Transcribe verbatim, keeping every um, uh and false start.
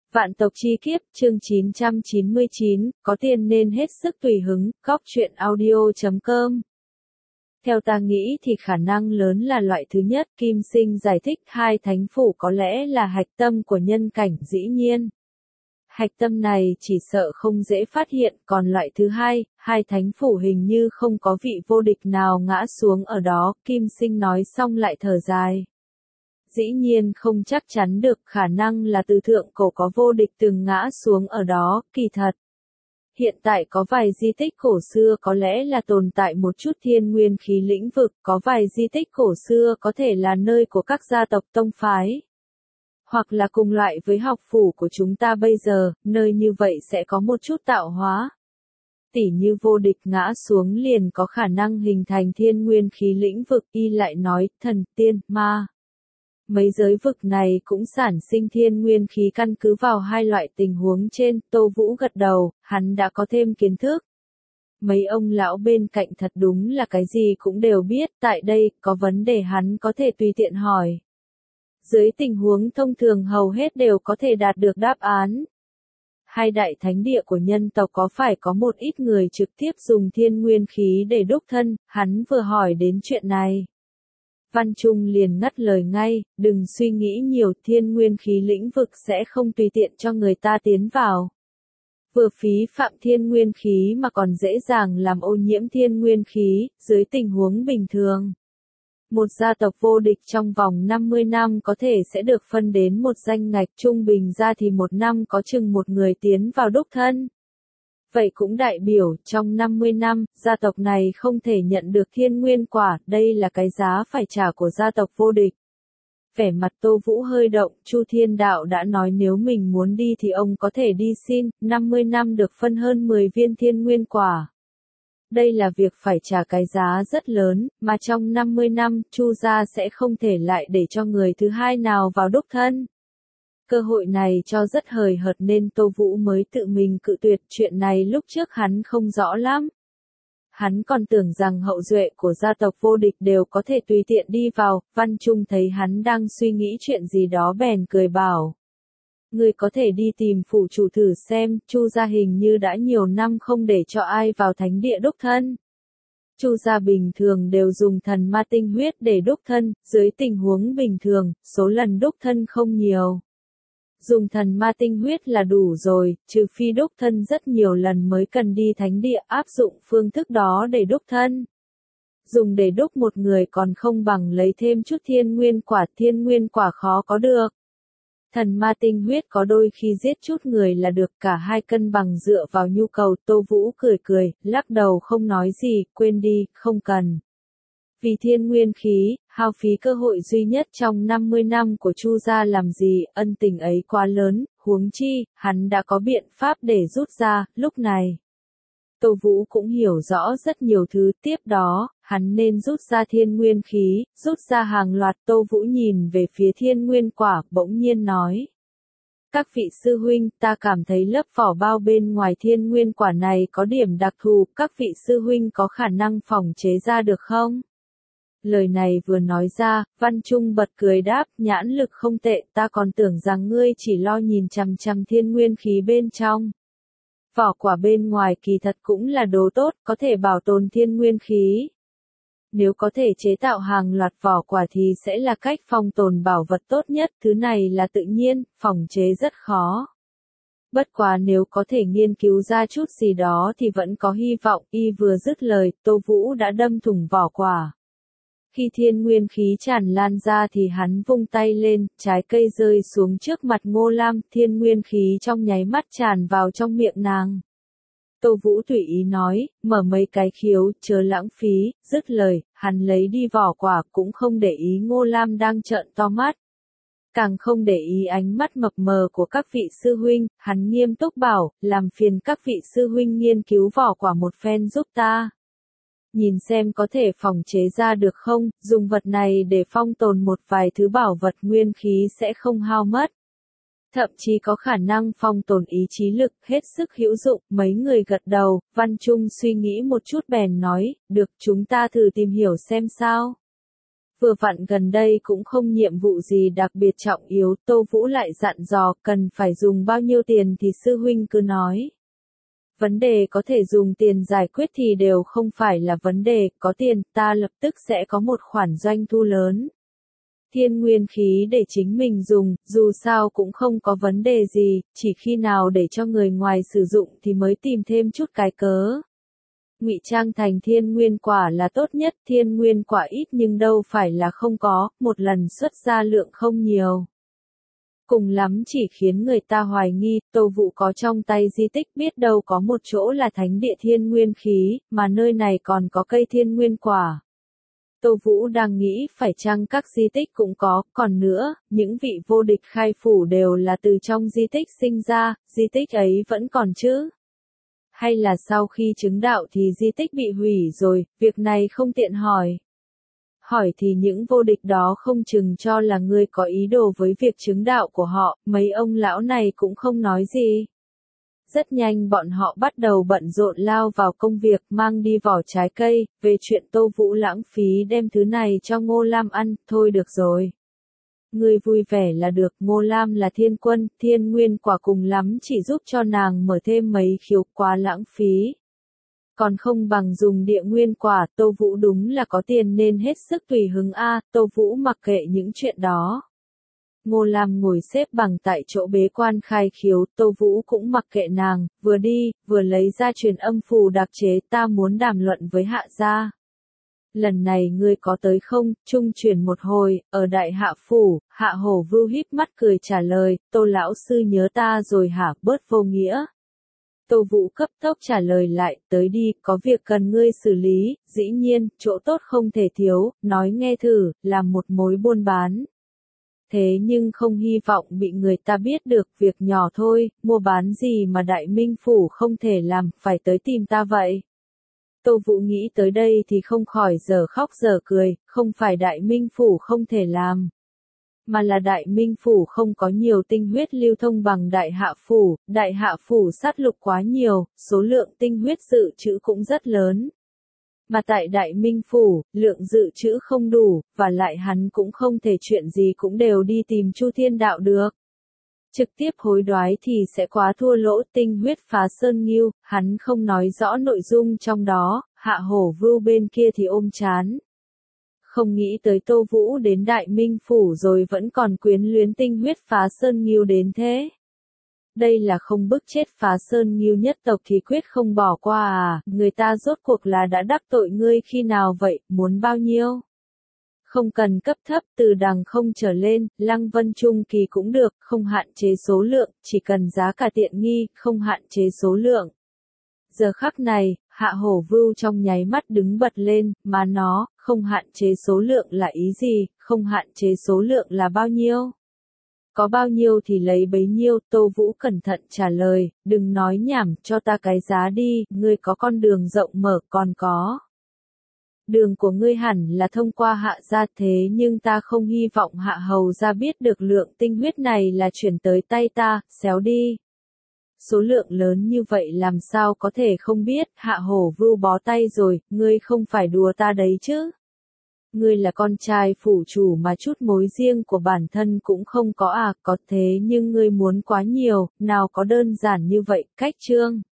Vạn tộc chi kiếp, chương chín trăm chín mươi chín, có tiền nên hết sức tùy hứng, góc truyện audio chấm com. Theo ta nghĩ thì khả năng lớn là loại thứ nhất, Kim Sinh giải thích hai thánh phủ có lẽ là hạch tâm của nhân cảnh dĩ nhiên. Hạch tâm này chỉ sợ không dễ phát hiện, còn loại thứ hai, hai thánh phủ hình như không có vị vô địch nào ngã xuống ở đó, Kim Sinh nói xong lại thở dài. Dĩ nhiên không chắc chắn được, khả năng là từ thượng cổ có vô địch từng ngã xuống ở đó, kỳ thật. Hiện tại có vài di tích cổ xưa có lẽ là tồn tại một chút thiên nguyên khí lĩnh vực, có vài di tích cổ xưa có thể là nơi của các gia tộc tông phái. Hoặc là cùng loại với học phủ của chúng ta bây giờ, nơi như vậy sẽ có một chút tạo hóa. Tỉ như vô địch ngã xuống liền có khả năng hình thành thiên nguyên khí lĩnh vực, y lại nói, thần, tiên, ma. Mấy giới vực này cũng sản sinh thiên nguyên khí căn cứ vào hai loại tình huống trên, Tô Vũ gật đầu, hắn đã có thêm kiến thức. Mấy ông lão bên cạnh thật đúng là cái gì cũng đều biết, tại đây, có vấn đề hắn có thể tùy tiện hỏi. Dưới tình huống thông thường hầu hết đều có thể đạt được đáp án. Hai đại thánh địa của nhân tộc có phải có một ít người trực tiếp dùng thiên nguyên khí để đúc thân, hắn vừa hỏi đến chuyện này. Văn Trung liền ngắt lời ngay, đừng suy nghĩ nhiều, thiên nguyên khí lĩnh vực sẽ không tùy tiện cho người ta tiến vào. Vừa phí phạm thiên nguyên khí mà còn dễ dàng làm ô nhiễm thiên nguyên khí, dưới tình huống bình thường. Một gia tộc vô địch trong vòng năm mươi năm có thể sẽ được phân đến một danh ngạch, trung bình ra thì một năm có chừng một người tiến vào đúc thân. Vậy cũng đại biểu, trong năm mươi năm, gia tộc này không thể nhận được thiên nguyên quả, đây là cái giá phải trả của gia tộc vô địch. Vẻ mặt Tô Vũ hơi động, Chu Thiên Đạo đã nói nếu mình muốn đi thì ông có thể đi xin, năm mươi năm được phân hơn mười viên thiên nguyên quả. Đây là việc phải trả cái giá rất lớn, mà trong năm mươi năm, Chu gia sẽ không thể lại để cho người thứ hai nào vào đúc thân. Cơ hội này cho rất hời hợt nên Tô Vũ mới tự mình cự tuyệt, chuyện này lúc trước hắn không rõ lắm. Hắn còn tưởng rằng hậu duệ của gia tộc vô địch đều có thể tùy tiện đi vào, Văn Trung thấy hắn đang suy nghĩ chuyện gì đó bèn cười bảo. Người có thể đi tìm phủ chủ thử xem, Chu gia hình như đã nhiều năm không để cho ai vào thánh địa đúc thân. Chu gia bình thường đều dùng thần ma tinh huyết để đúc thân, dưới tình huống bình thường, số lần đúc thân không nhiều. Dùng thần ma tinh huyết là đủ rồi, trừ phi đúc thân rất nhiều lần mới cần đi thánh địa áp dụng phương thức đó để đúc thân. Dùng để đúc một người còn không bằng lấy thêm chút thiên nguyên quả, thiên nguyên quả khó có được. Thần ma tinh huyết có đôi khi giết chút người là được, cả hai cân bằng dựa vào nhu cầu. Tô Vũ cười cười, lắc đầu không nói gì, quên đi, không cần. Vì thiên nguyên khí, hao phí cơ hội duy nhất trong năm mươi năm của Chu gia làm gì, ân tình ấy quá lớn, huống chi, hắn đã có biện pháp để rút ra, lúc này. Tô Vũ cũng hiểu rõ rất nhiều thứ, tiếp đó, hắn nên rút ra thiên nguyên khí, rút ra hàng loạt. Tô Vũ nhìn về phía thiên nguyên quả, bỗng nhiên nói. Các vị sư huynh, ta cảm thấy lớp vỏ bao bên ngoài thiên nguyên quả này có điểm đặc thù, các vị sư huynh có khả năng phòng chế ra được không? Lời này vừa nói ra, Văn Trung bật cười đáp, nhãn lực không tệ, ta còn tưởng rằng ngươi chỉ lo nhìn chằm chằm thiên nguyên khí bên trong. Vỏ quả bên ngoài kỳ thật cũng là đồ tốt, có thể bảo tồn thiên nguyên khí. Nếu có thể chế tạo hàng loạt vỏ quả thì sẽ là cách phong tồn bảo vật tốt nhất, thứ này là tự nhiên, phòng chế rất khó. Bất quá nếu có thể nghiên cứu ra chút gì đó thì vẫn có hy vọng, y vừa dứt lời, Tô Vũ đã đâm thủng vỏ quả. Khi thiên nguyên khí tràn lan ra thì hắn vung tay lên, trái cây rơi xuống trước mặt Ngô Lam, thiên nguyên khí trong nháy mắt tràn vào trong miệng nàng. Tô Vũ tùy ý nói, mở mấy cái khiếu, chớ lãng phí, dứt lời, hắn lấy đi vỏ quả cũng không để ý Ngô Lam đang trợn to mắt. Càng không để ý ánh mắt mập mờ của các vị sư huynh, hắn nghiêm túc bảo, làm phiền các vị sư huynh nghiên cứu vỏ quả một phen giúp ta. Nhìn xem có thể phòng chế ra được không, dùng vật này để phong tồn một vài thứ bảo vật nguyên khí sẽ không hao mất. Thậm chí có khả năng phong tồn ý chí lực, hết sức hữu dụng, mấy người gật đầu, Văn Trung suy nghĩ một chút bèn nói, được chúng ta thử tìm hiểu xem sao. Vừa vặn gần đây cũng không nhiệm vụ gì đặc biệt trọng yếu, Tô Vũ lại dặn dò cần phải dùng bao nhiêu tiền thì sư huynh cứ nói. Vấn đề có thể dùng tiền giải quyết thì đều không phải là vấn đề, có tiền ta lập tức sẽ có một khoản doanh thu lớn. Thiên nguyên khí để chính mình dùng, dù sao cũng không có vấn đề gì, chỉ khi nào để cho người ngoài sử dụng thì mới tìm thêm chút cái cớ. Ngụy trang thành thiên nguyên quả là tốt nhất, thiên nguyên quả ít nhưng đâu phải là không có, một lần xuất ra lượng không nhiều. Cùng lắm chỉ khiến người ta hoài nghi, Tô Vũ có trong tay di tích biết đâu có một chỗ là thánh địa thiên nguyên khí, mà nơi này còn có cây thiên nguyên quả. Tô Vũ đang nghĩ phải chăng các di tích cũng có, còn nữa, những vị vô địch khai phủ đều là từ trong di tích sinh ra, di tích ấy vẫn còn chứ? Hay là sau khi chứng đạo thì di tích bị hủy rồi, việc này không tiện hỏi. Hỏi thì những vô địch đó không chừng cho là ngươi có ý đồ với việc chứng đạo của họ, mấy ông lão này cũng không nói gì. Rất nhanh bọn họ bắt đầu bận rộn lao vào công việc mang đi vỏ trái cây, về chuyện Tô Vũ lãng phí đem thứ này cho Ngô Lam ăn, thôi được rồi. Ngươi vui vẻ là được, Ngô Lam là thiên quân, thiên nguyên quả cùng lắm chỉ giúp cho nàng mở thêm mấy khiếu, quá lãng phí. Còn không bằng dùng địa nguyên quả, Tô Vũ đúng là có tiền nên hết sức tùy hứng a, Tô Vũ mặc kệ những chuyện đó. Ngô Lam ngồi xếp bằng tại chỗ bế quan khai khiếu, Tô Vũ cũng mặc kệ nàng, vừa đi, vừa lấy ra truyền âm phù đặc chế, ta muốn đàm luận với hạ gia. Lần này ngươi có tới không, trung truyền một hồi, ở đại hạ phủ, hạ hổ vưu híp mắt cười trả lời, Tô lão sư nhớ ta rồi hả, bớt vô nghĩa. Tô Vũ cấp tốc trả lời lại, tới đi, có việc cần ngươi xử lý, dĩ nhiên, chỗ tốt không thể thiếu, nói nghe thử, làm một mối buôn bán. Thế nhưng không hy vọng bị người ta biết được, việc nhỏ thôi, mua bán gì mà Đại Minh Phủ không thể làm, phải tới tìm ta vậy. Tô Vũ nghĩ tới đây thì không khỏi giờ khóc giờ cười, không phải Đại Minh Phủ không thể làm. Mà là Đại Minh Phủ không có nhiều tinh huyết lưu thông bằng Đại Hạ Phủ, Đại Hạ Phủ sát lục quá nhiều, số lượng tinh huyết dự trữ cũng rất lớn. Mà tại Đại Minh Phủ, lượng dự trữ không đủ, và lại hắn cũng không thể chuyện gì cũng đều đi tìm Chu Thiên Đạo được. Trực tiếp hối đoái thì sẽ quá thua lỗ, tinh huyết phá sơn nghiêu, hắn không nói rõ nội dung trong đó, hạ hổ vưu bên kia thì ôm chán. Không nghĩ tới Tô Vũ đến Đại Minh Phủ rồi vẫn còn quyến luyến tinh huyết phá sơn nghiêu đến thế. Đây là không bức chết phá sơn nghiêu nhất tộc thì quyết không bỏ qua à, người ta rốt cuộc là đã đắc tội ngươi khi nào vậy, muốn bao nhiêu? Không cần cấp thấp, từ đằng không trở lên, Lăng Vân Trung Kỳ cũng được, không hạn chế số lượng, chỉ cần giá cả tiện nghi, không hạn chế số lượng. Giờ khắc này, hạ hổ vưu trong nháy mắt đứng bật lên, mà nó, không hạn chế số lượng là ý gì, không hạn chế số lượng là bao nhiêu? Có bao nhiêu thì lấy bấy nhiêu, Tô Vũ cẩn thận trả lời, đừng nói nhảm, cho ta cái giá đi, ngươi có con đường rộng mở, còn có. Đường của ngươi hẳn là thông qua hạ gia, thế nhưng ta không hy vọng hạ hầu gia biết được lượng tinh huyết này là chuyển tới tay ta, xéo đi. Số lượng lớn như vậy làm sao có thể không biết, hạ hổ vưu bó tay rồi, ngươi không phải đùa ta đấy chứ. Ngươi là con trai phủ chủ mà chút mối riêng của bản thân cũng không có à, có thế nhưng ngươi muốn quá nhiều, nào có đơn giản như vậy, cách chương.